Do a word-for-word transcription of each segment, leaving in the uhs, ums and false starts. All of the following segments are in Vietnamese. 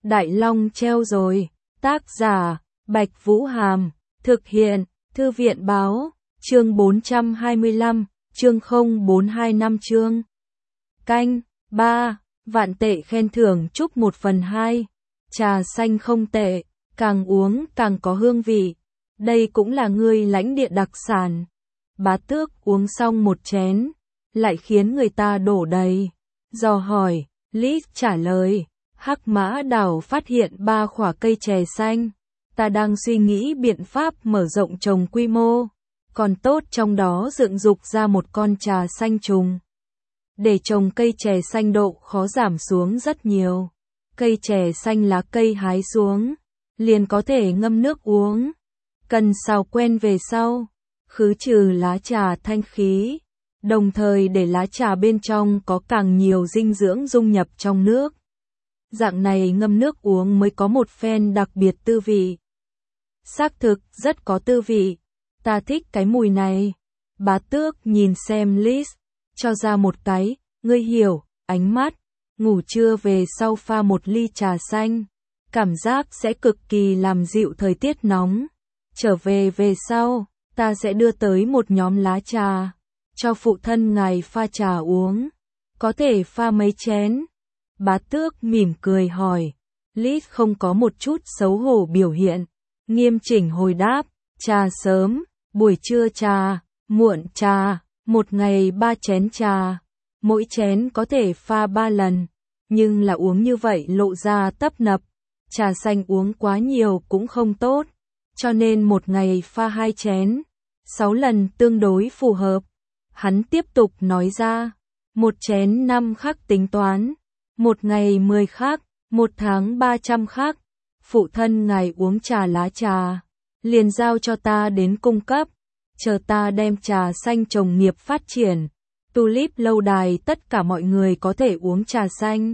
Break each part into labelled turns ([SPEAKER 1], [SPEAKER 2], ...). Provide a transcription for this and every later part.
[SPEAKER 1] Đại Long treo rồi. Tác giả, Bạch Vũ Hàm. Thực hiện, Thư viện Báo. Chương bốn trăm hai mươi lăm, chương không bốn hai năm chương. Canh, ba, vạn tệ khen thưởng chúc một phần hai. Trà xanh không tệ, càng uống càng có hương vị. Đây cũng là ngươi lãnh địa đặc sản. Bá Tước uống xong một chén, lại khiến người ta đổ đầy. Dò hỏi, Lý trả lời, Hắc Mã Đảo phát hiện ba khỏa cây chè xanh. Ta đang suy nghĩ biện pháp mở rộng trồng quy mô. Còn tốt trong đó dựng dục ra một con trà xanh trùng. Để trồng cây chè xanh độ khó giảm xuống rất nhiều. Cây chè xanh lá cây hái xuống, liền có thể ngâm nước uống. Cần xào quen về sau, khứ trừ lá trà thanh khí, đồng thời để lá trà bên trong có càng nhiều dinh dưỡng dung nhập trong nước. Dạng này ngâm nước uống mới có một phen đặc biệt tư vị. Xác thực rất có tư vị. Ta thích cái mùi này. Bá Tước nhìn xem Liz, cho ra một cái, ngươi hiểu, ánh mắt. Ngủ trưa về sau pha một ly trà xanh. Cảm giác sẽ cực kỳ làm dịu thời tiết nóng. Trở về về sau, ta sẽ đưa tới một nhóm lá trà. Cho phụ thân ngài pha trà uống. Có thể pha mấy chén. Bá Tước mỉm cười hỏi. Liz không có một chút xấu hổ biểu hiện. Nghiêm chỉnh hồi đáp, trà sớm, buổi trưa trà, muộn trà, một ngày ba chén trà. Mỗi chén có thể pha ba lần, nhưng là uống như vậy lộ ra tấp nập. Trà xanh uống quá nhiều cũng không tốt, cho nên một ngày pha hai chén, sáu lần tương đối phù hợp. Hắn tiếp tục nói ra, một chén năm khắc tính toán, một ngày mười khắc, một tháng ba trăm khắc. Phụ thân ngài uống trà lá trà, liền giao cho ta đến cung cấp, chờ ta đem trà xanh trồng nghiệp phát triển. Tulip lâu đài tất cả mọi người có thể uống trà xanh.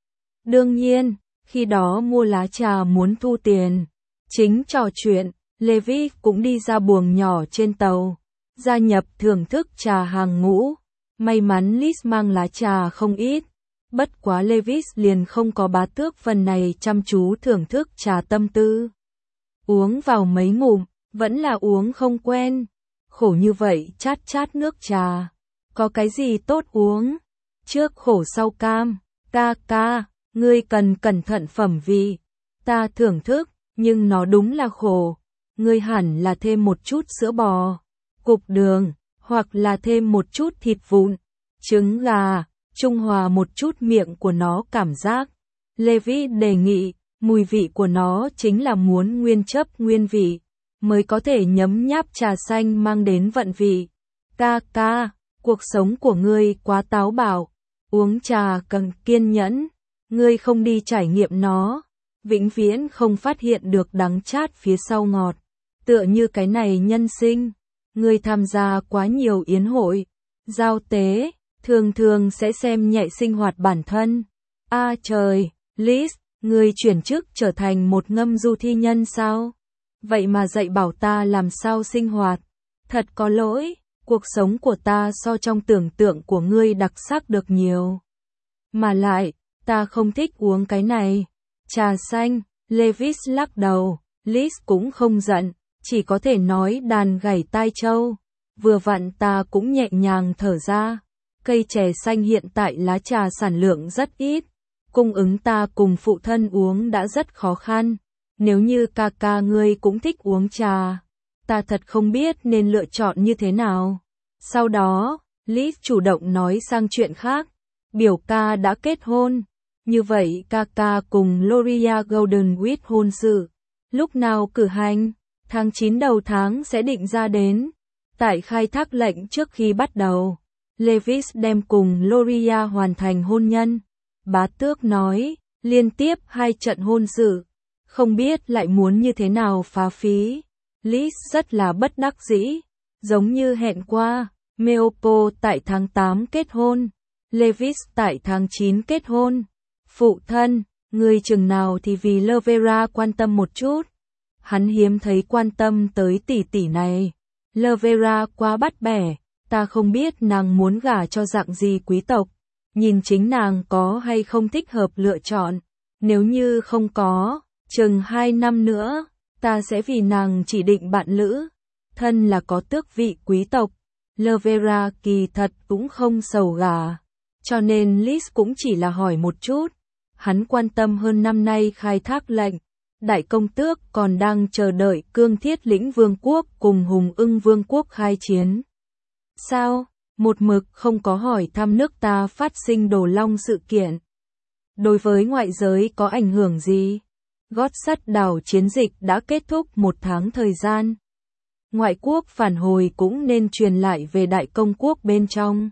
[SPEAKER 1] Đương nhiên, khi đó mua lá trà muốn thu tiền. Chính trò chuyện, Levi cũng đi ra buồng nhỏ trên tàu, gia nhập thưởng thức trà hàng ngũ. May mắn Liz mang lá trà không ít. Bất quá Levis liền không có Bá Tước phần này chăm chú thưởng thức trà tâm tư. Uống vào mấy ngụm, vẫn là uống không quen. Khổ như vậy chát chát nước trà. Có cái gì tốt uống? Trước khổ sau cam. Ca ca, ngươi cần cẩn thận phẩm vị. Ta thưởng thức, nhưng nó đúng là khổ. Ngươi hẳn là thêm một chút sữa bò, cục đường, hoặc là thêm một chút thịt vụn, trứng gà. Trung hòa một chút miệng của nó cảm giác. Levi đề nghị, mùi vị của nó chính là muốn nguyên chấp nguyên vị, mới có thể nhấm nháp trà xanh mang đến vận vị. Ca ca, cuộc sống của ngươi quá táo bạo, uống trà cần kiên nhẫn, ngươi không đi trải nghiệm nó, vĩnh viễn không phát hiện được đắng chát phía sau ngọt. Tựa như cái này nhân sinh, ngươi tham gia quá nhiều yến hội, giao tế, thường thường sẽ xem nhẹ sinh hoạt bản thân. A à trời, Liz, ngươi chuyển chức trở thành một ngâm du thi nhân sao? Vậy mà dạy bảo ta làm sao sinh hoạt. Thật có lỗi, cuộc sống của ta so trong tưởng tượng của ngươi đặc sắc được nhiều. Mà lại, ta không thích uống cái này. Trà xanh, Levis lắc đầu, Liz cũng không giận, chỉ có thể nói đàn gảy tai trâu. Vừa vặn ta cũng nhẹ nhàng thở ra. Cây chè xanh hiện tại lá trà sản lượng rất ít, cung ứng ta cùng phụ thân uống đã rất khó khăn. Nếu như ca ca ngươi cũng thích uống trà, ta thật không biết nên lựa chọn như thế nào. Sau đó, Liz chủ động nói sang chuyện khác. Biểu ca đã kết hôn, như vậy ca ca cùng Loria Goldenwich hôn sự. Lúc nào cử hành? Tháng chín đầu tháng sẽ định ra đến. Tại khai thác lệnh trước khi bắt đầu, Levis đem cùng Loria hoàn thành hôn nhân. Bá Tước nói, liên tiếp hai trận hôn sự, không biết lại muốn như thế nào phá phí. Liz rất là bất đắc dĩ, giống như hẹn qua, Meopo tại tháng tám kết hôn, Levis tại tháng chín kết hôn. Phụ thân, người chừng nào thì vì Lovera quan tâm một chút. Hắn hiếm thấy quan tâm tới tỷ tỷ này. Lovera quá bắt bẻ. Ta không biết nàng muốn gả cho dạng gì quý tộc, nhìn chính nàng có hay không thích hợp lựa chọn. Nếu như không có, chừng hai năm nữa, ta sẽ vì nàng chỉ định bạn lữ. Thân là có tước vị quý tộc, Lovera kỳ thật cũng không sầu gà. Cho nên Liz cũng chỉ là hỏi một chút. Hắn quan tâm hơn năm nay khai thác lệnh. Đại công tước còn đang chờ đợi Cương Thiết Lĩnh Vương quốc cùng Hùng Ưng Vương quốc khai chiến. Sao? Một mực không có hỏi thăm nước ta phát sinh Đồ Long sự kiện. Đối với ngoại giới có ảnh hưởng gì? Gót sắt đảo chiến dịch đã kết thúc một tháng thời gian. Ngoại quốc phản hồi cũng nên truyền lại về đại công quốc bên trong.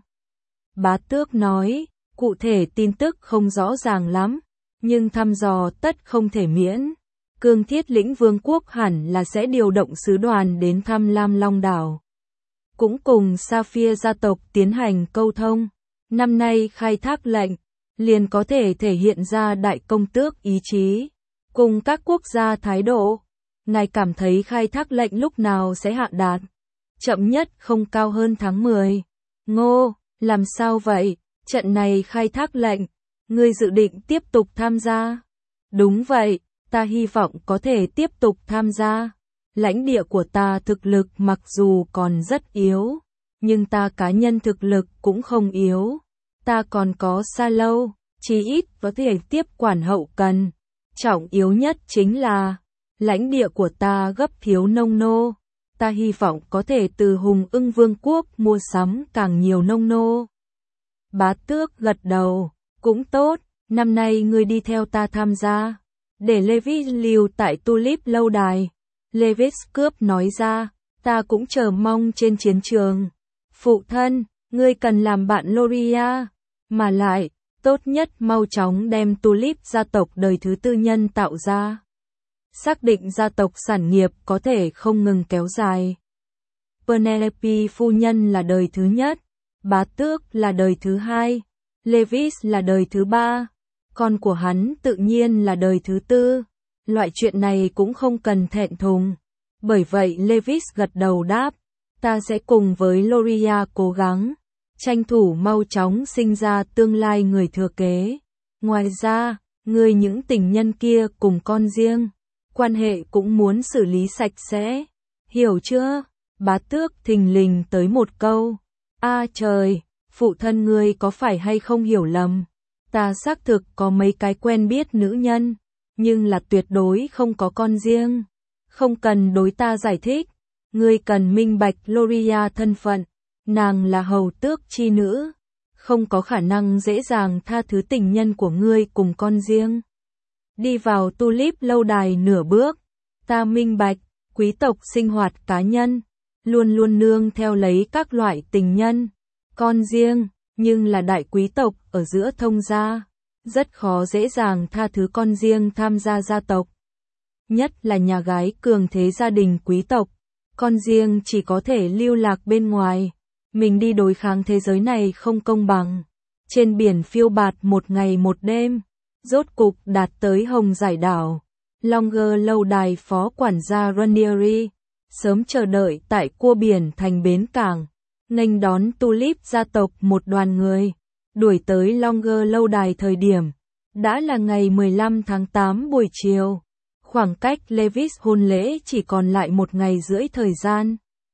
[SPEAKER 1] Bá tước nói, cụ thể tin tức không rõ ràng lắm, nhưng thăm dò tất không thể miễn. Cương Thiết Lĩnh Vương quốc hẳn là sẽ điều động sứ đoàn đến thăm Lam Long đảo. Cũng cùng Sapphire gia tộc tiến hành câu thông. Năm nay khai thác lệnh, liền có thể thể hiện ra đại công tước ý chí. Cùng các quốc gia thái độ, ngài cảm thấy khai thác lệnh lúc nào sẽ hạ đạt? Chậm nhất không cao hơn tháng mười. Ngô, làm sao vậy? Trận này khai thác lệnh, ngươi dự định tiếp tục tham gia? Đúng vậy, ta hy vọng có thể tiếp tục tham gia. Lãnh địa của ta thực lực mặc dù còn rất yếu, nhưng ta cá nhân thực lực cũng không yếu. Ta còn có Sa Lâu, chí ít có thể tiếp quản hậu cần. Trọng yếu nhất chính là, lãnh địa của ta gấp thiếu nông nô. Ta hy vọng có thể từ Hùng Ưng Vương quốc mua sắm càng nhiều nông nô. Bá tước gật đầu, cũng tốt, năm nay ngươi đi theo ta tham gia. Để Levis lưu tại Tulip lâu đài. Levis cướp nói ra, ta cũng chờ mong trên chiến trường. Phụ thân, ngươi cần làm bạn Loria, mà lại, tốt nhất mau chóng đem Tulip gia tộc đời thứ tư nhân tạo ra. Xác định gia tộc sản nghiệp có thể không ngừng kéo dài. Penelope phu nhân là đời thứ nhất, bá tước là đời thứ hai, Levis là đời thứ ba, con của hắn tự nhiên là đời thứ tư. Loại chuyện này cũng không cần thẹn thùng. Bởi vậy Levis gật đầu đáp, ta sẽ cùng với Loria cố gắng, tranh thủ mau chóng sinh ra tương lai người thừa kế. Ngoài ra, ngươi những tình nhân kia cùng con riêng, quan hệ cũng muốn xử lý sạch sẽ. Hiểu chưa? Bá tước thình lình tới một câu. A trời, phụ thân ngươi có phải hay không hiểu lầm? Ta xác thực có mấy cái quen biết nữ nhân, nhưng là tuyệt đối không có con riêng. Không cần đối ta giải thích, ngươi cần minh bạch Loria thân phận, nàng là hầu tước chi nữ, không có khả năng dễ dàng tha thứ tình nhân của ngươi cùng con riêng. Đi vào Tulip lâu đài nửa bước, ta minh bạch, quý tộc sinh hoạt cá nhân, luôn luôn nương theo lấy các loại tình nhân, con riêng, nhưng là đại quý tộc ở giữa thông gia, rất khó dễ dàng tha thứ con riêng tham gia gia tộc. Nhất là nhà gái cường thế gia đình quý tộc, con riêng chỉ có thể lưu lạc bên ngoài, mình đi đối kháng thế giới này không công bằng. Trên biển phiêu bạt một ngày một đêm, rốt cục đạt tới Hồng Giải đảo. Longer lâu đài phó quản gia Ranieri, sớm chờ đợi tại cua biển thành bến cảng, nghênh đón Tulip gia tộc một đoàn người, đuổi tới Longer lâu đài thời điểm, đã là ngày mười lăm tháng tám buổi chiều. Khoảng cách Levis hôn lễ chỉ còn lại một ngày rưỡi thời gian.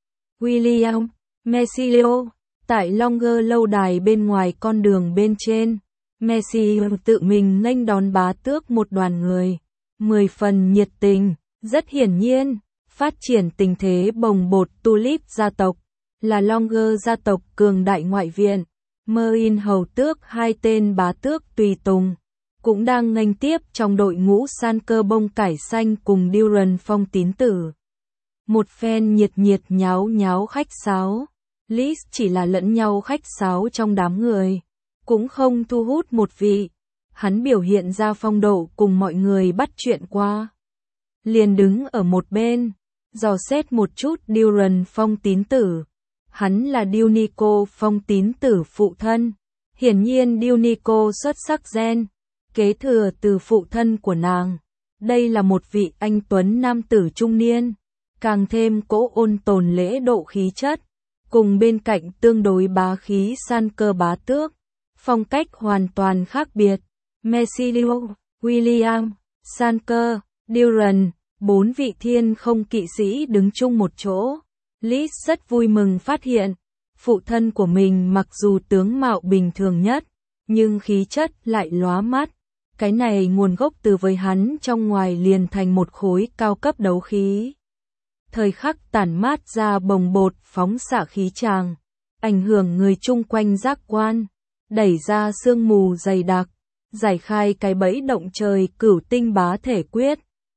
[SPEAKER 1] William, Messilio, tại Longer lâu đài bên ngoài con đường bên trên, Messilio tự mình nghênh đón bá tước một đoàn người, mười phần nhiệt tình, rất hiển nhiên, phát triển tình thế bồng bột Tulip gia tộc, là Longer gia tộc cường đại ngoại viện, Merlin hầu tước hai tên bá tước tùy tùng. Cũng đang nghênh tiếp trong đội ngũ san cơ bông cải xanh cùng Duran phong tín tử. Một phen nhiệt nhiệt nháo nháo khách sáo, Liz chỉ là lẫn nhau khách sáo trong đám người, cũng không thu hút một vị. Hắn biểu hiện ra phong độ cùng mọi người bắt chuyện qua. Liền đứng ở một bên, dò xét một chút Duran phong tín tử. Hắn là Dionico phong tín tử phụ thân. Hiển nhiên Dionico xuất sắc gen, kế thừa từ phụ thân của nàng. Đây là một vị anh tuấn nam tử trung niên, càng thêm cỗ ôn tồn lễ độ khí chất, cùng bên cạnh tương đối bá khí san cơ bá tước, phong cách hoàn toàn khác biệt. Messilio, William, Sanker, Duran, bốn vị thiên không kỵ sĩ đứng chung một chỗ. Liz rất vui mừng phát hiện, phụ thân của mình mặc dù tướng mạo bình thường nhất, nhưng khí chất lại lóa mắt. Cái này nguồn gốc từ với hắn trong ngoài liền thành một khối cao cấp đấu khí. Thời khắc tản mát ra bồng bột phóng xạ khí tràng, ảnh hưởng người chung quanh giác quan, đẩy ra sương mù dày đặc, giải khai cái bẫy động trời cửu tinh bá thể quyết.